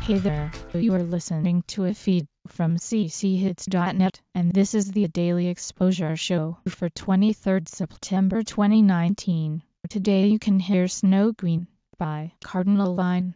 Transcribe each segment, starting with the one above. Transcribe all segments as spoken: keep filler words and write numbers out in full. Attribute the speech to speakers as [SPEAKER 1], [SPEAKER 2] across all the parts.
[SPEAKER 1] Hey there, you are listening to a feed from c c hits dot net, and this is the Daily Exposure Show for twenty-third September twenty nineteen. Today you can hear Snow Queen by Cardinal Line.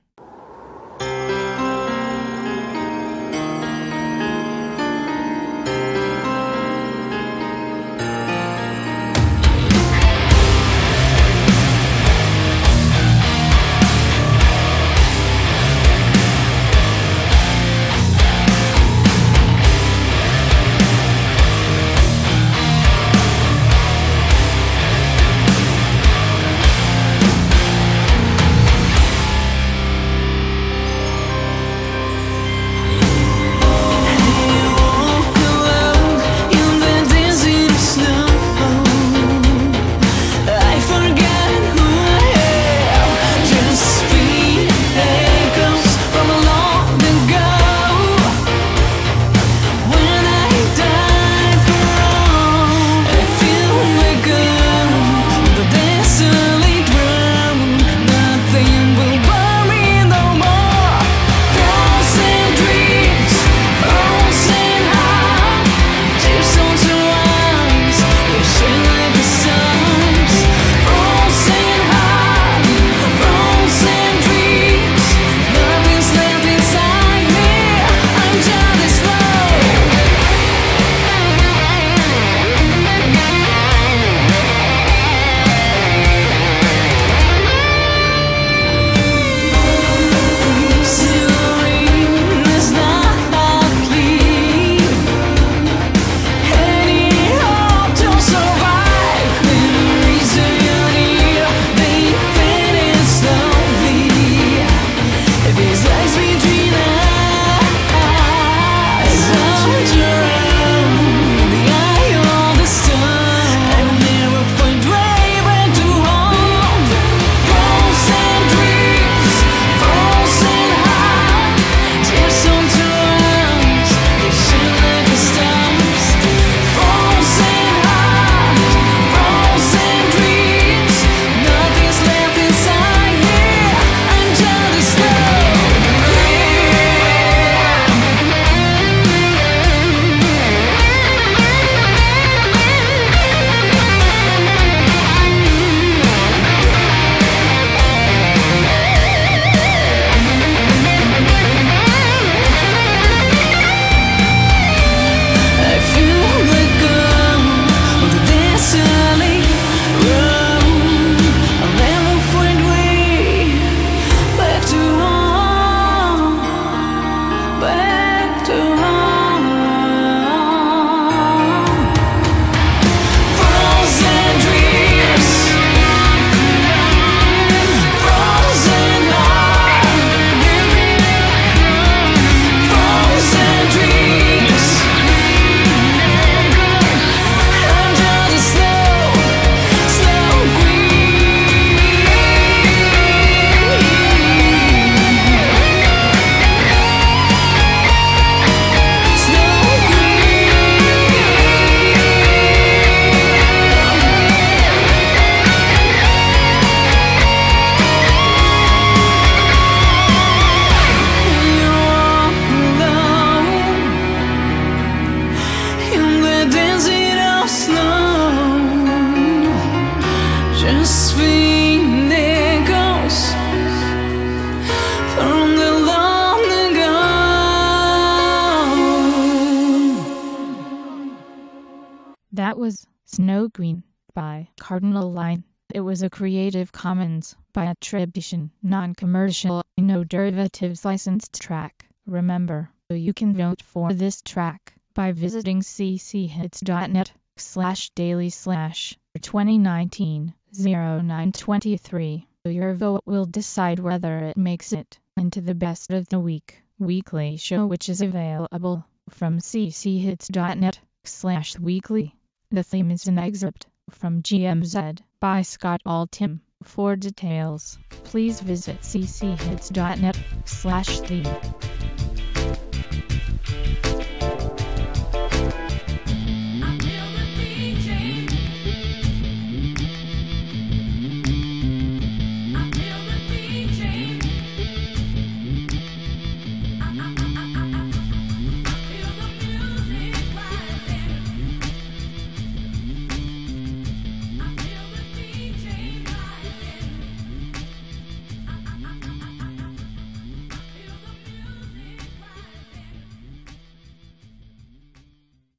[SPEAKER 1] That was Snow Queen by Cardinal Line. It was a Creative Commons by attribution, non-commercial, no derivatives licensed track. Remember, you can vote for this track by visiting c c hits dot net slash daily slash twenty nineteen oh nine twenty-three. Your vote will decide whether it makes it into the Best of the Week weekly show, which is available from c c hits dot net slash weekly. The theme is an excerpt from G M Z by Scott Altham. For details, please visit c c hits dot net slash theme.